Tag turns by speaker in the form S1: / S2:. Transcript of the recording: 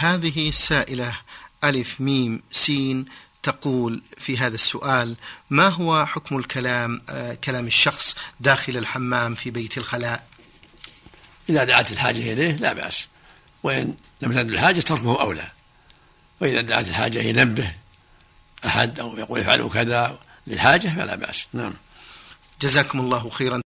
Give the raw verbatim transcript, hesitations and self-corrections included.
S1: هذه السائلة ألف ميم سين تقول في هذا السؤال: ما هو حكم الكلام آه كلام الشخص داخل الحمام في بيت الخلاء؟
S2: إذا دعت الحاجة إليه لا بأس، وإن لم تدع الحاجة تركه أولى. وإذا دعت الحاجة ينبه أحد أو يقول افعلوا كذا للحاجة فلا بأس. نعم.
S1: جزاكم الله خيرا.